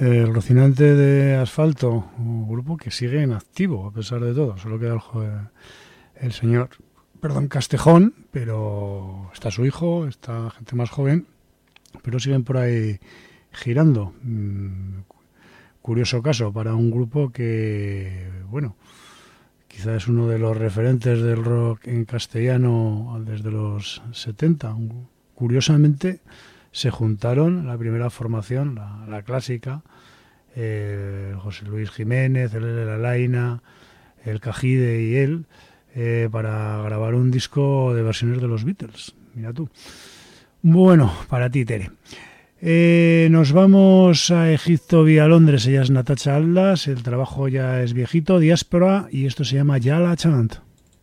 El Rocinante de Asfalto, un grupo que sigue en activo a pesar de todo. Solo queda el, el señor, perdón, Castejón, pero está su hijo, está gente más joven, pero siguen por ahí girando. Curioso caso para un grupo que, bueno, quizás es uno de los referentes del rock en castellano desde los setenta. Curiosamente se juntaron la primera formación, la, la clásica, eh, José Luis Jiménez, el L. Laina, el Cajide y él, eh, para grabar un disco de versiones de los Beatles. Mira tú. Bueno, para ti, Tere. Eh, nos vamos a Egipto vía Londres. Ella es Natacha Aldas, el trabajo ya es viejito, Diáspora, y esto se llama Yala Chant.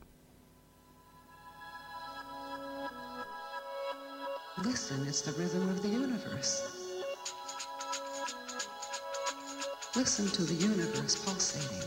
Listen, it's the rhythm of the universe. Listen to the universe pulsating.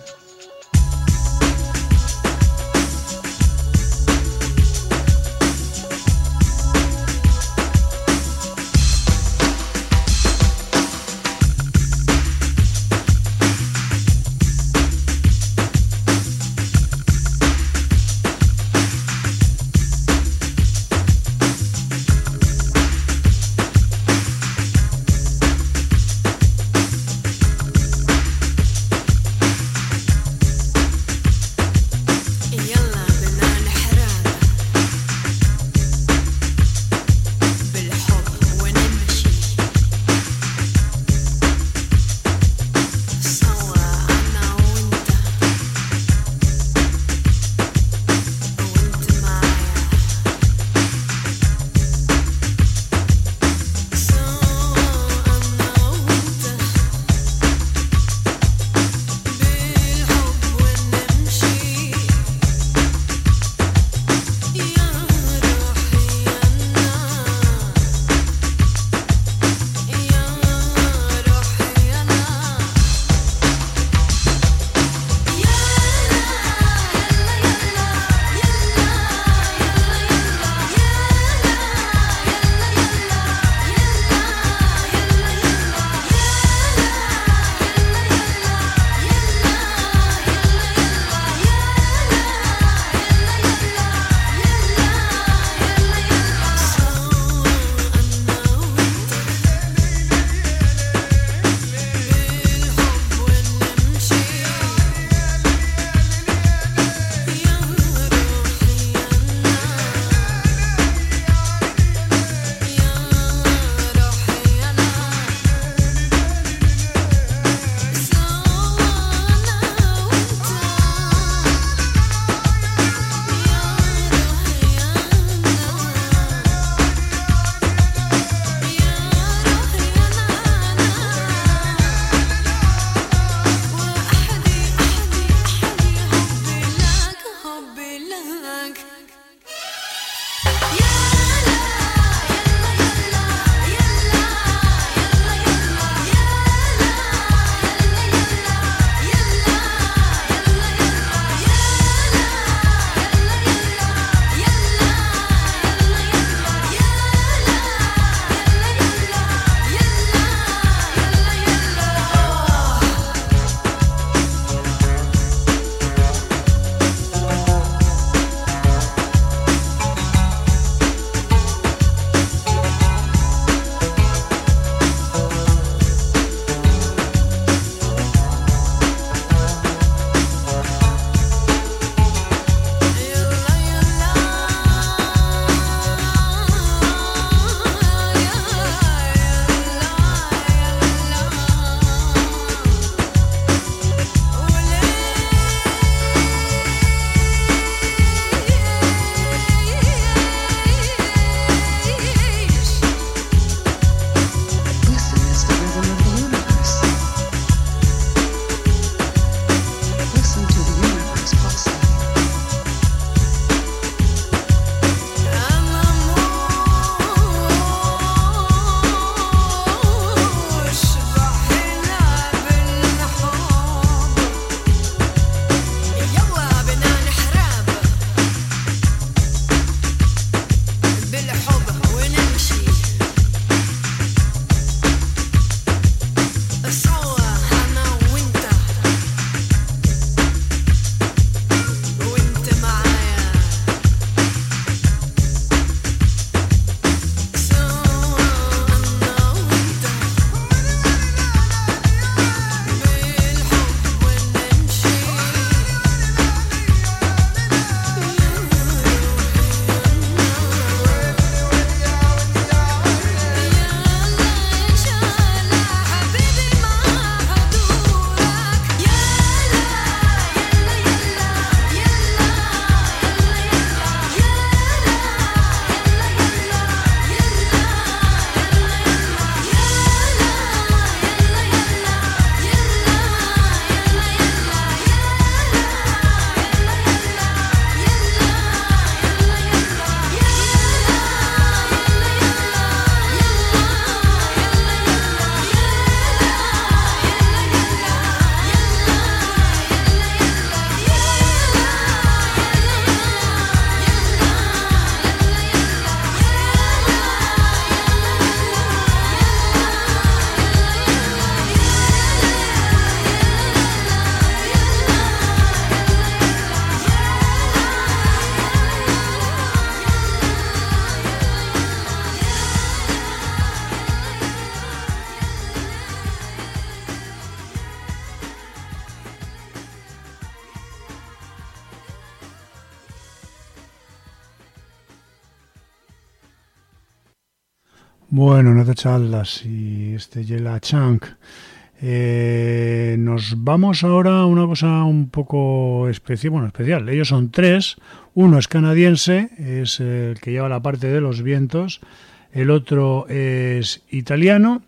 Bueno, Natasha Atlas y este Yela Chunk. Eh, nos vamos ahora a una cosa un poco especial, bueno, especial. Ellos son tres. Uno es canadiense, es el que lleva la parte de los vientos. El otro es italiano.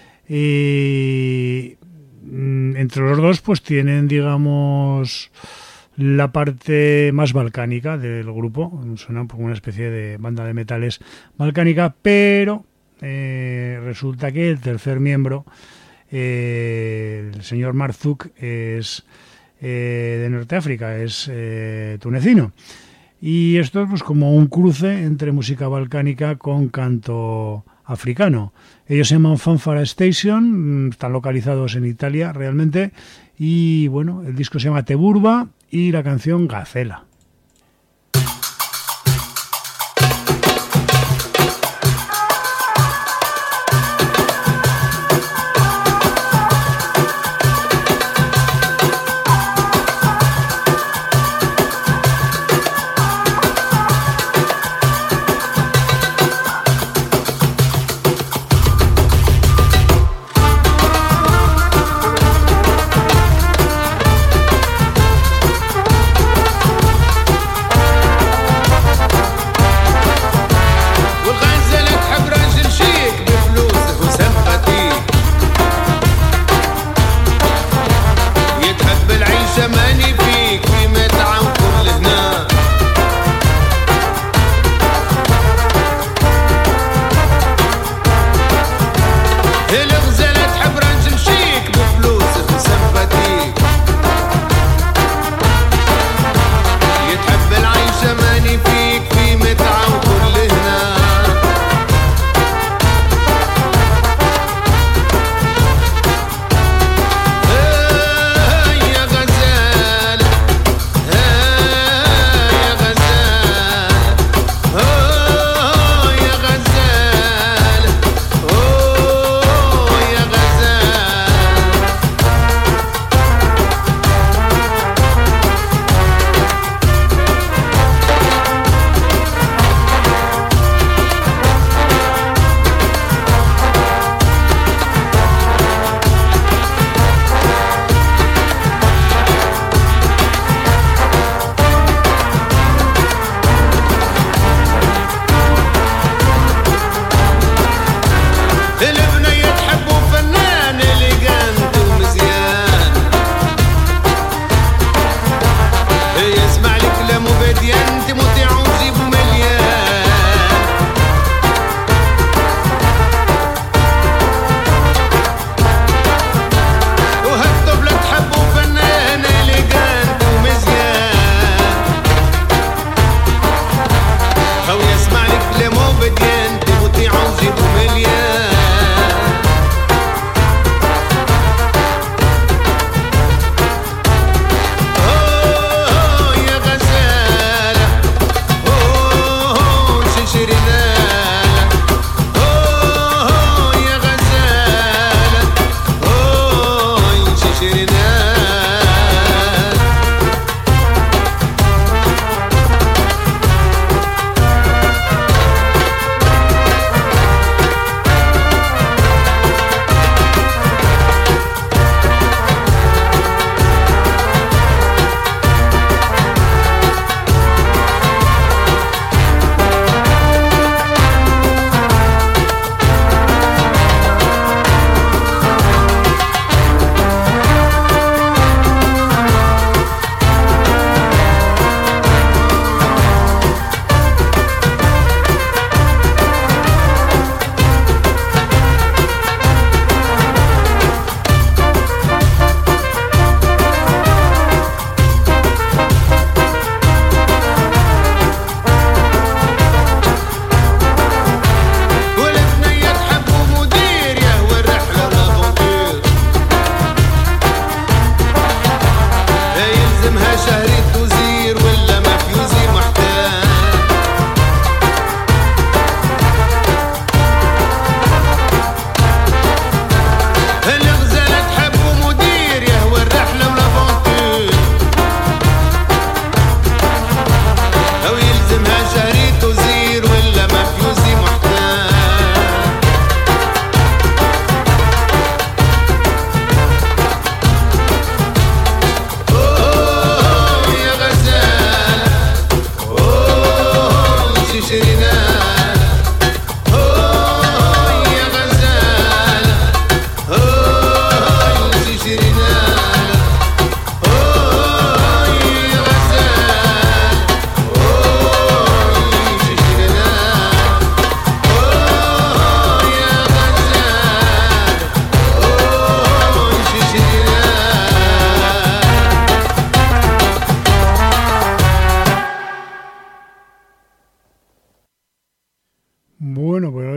Y entre los dos, pues tienen, digamos, la parte más balcánica del grupo. Suena un poco una especie de banda de metales balcánica, pero eh, resulta que el tercer miembro, eh, el señor Marzuk, es eh, de Norte África, es eh, tunecino. Y esto es pues como un cruce entre música balcánica con canto africano. Ellos se llaman Fanfara Station, están localizados en Italia realmente, y bueno, el disco se llama Teburba y la canción Gacela.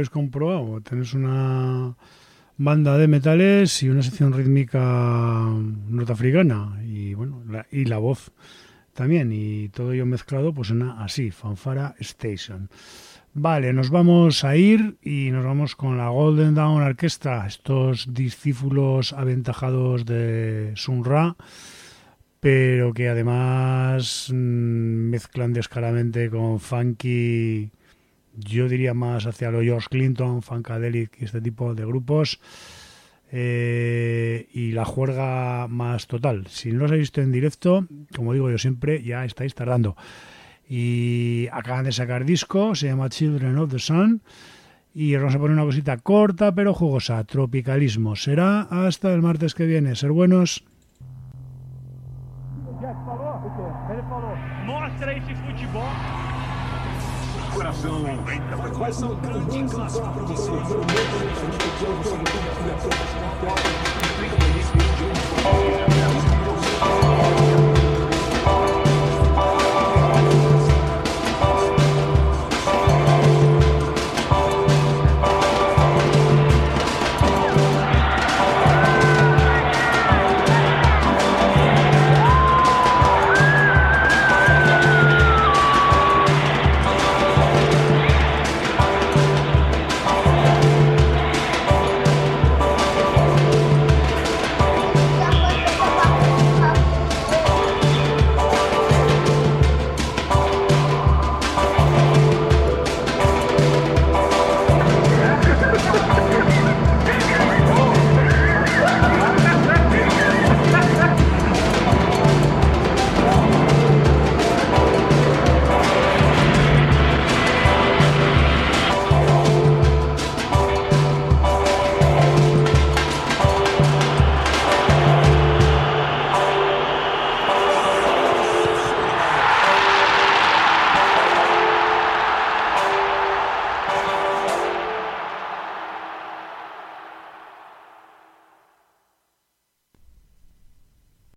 habéis comprobado. Tenéis una banda de metales y una sección rítmica norteafricana y bueno, la, y la voz también, y todo ello mezclado pues suena así, Fanfara Station. Vale, nos vamos a ir y nos vamos con la Golden Dawn Orchestra, estos discípulos aventajados de Sun Ra, pero que además mmm, mezclan descaradamente con funky, yo diría más hacia lo George Clinton, Funkadelic y este tipo de grupos, eh, y la juerga más total. Si no los habéis visto en directo, como digo yo siempre, ya estáis tardando. Y acaban de sacar disco, se llama Children of the Sun, y os vamos a poner una cosita corta pero jugosa, Tropicalismo. Será hasta el martes que viene. Ser buenos. Mostra esse futebol. Coração, quais são grandes clássicos para você?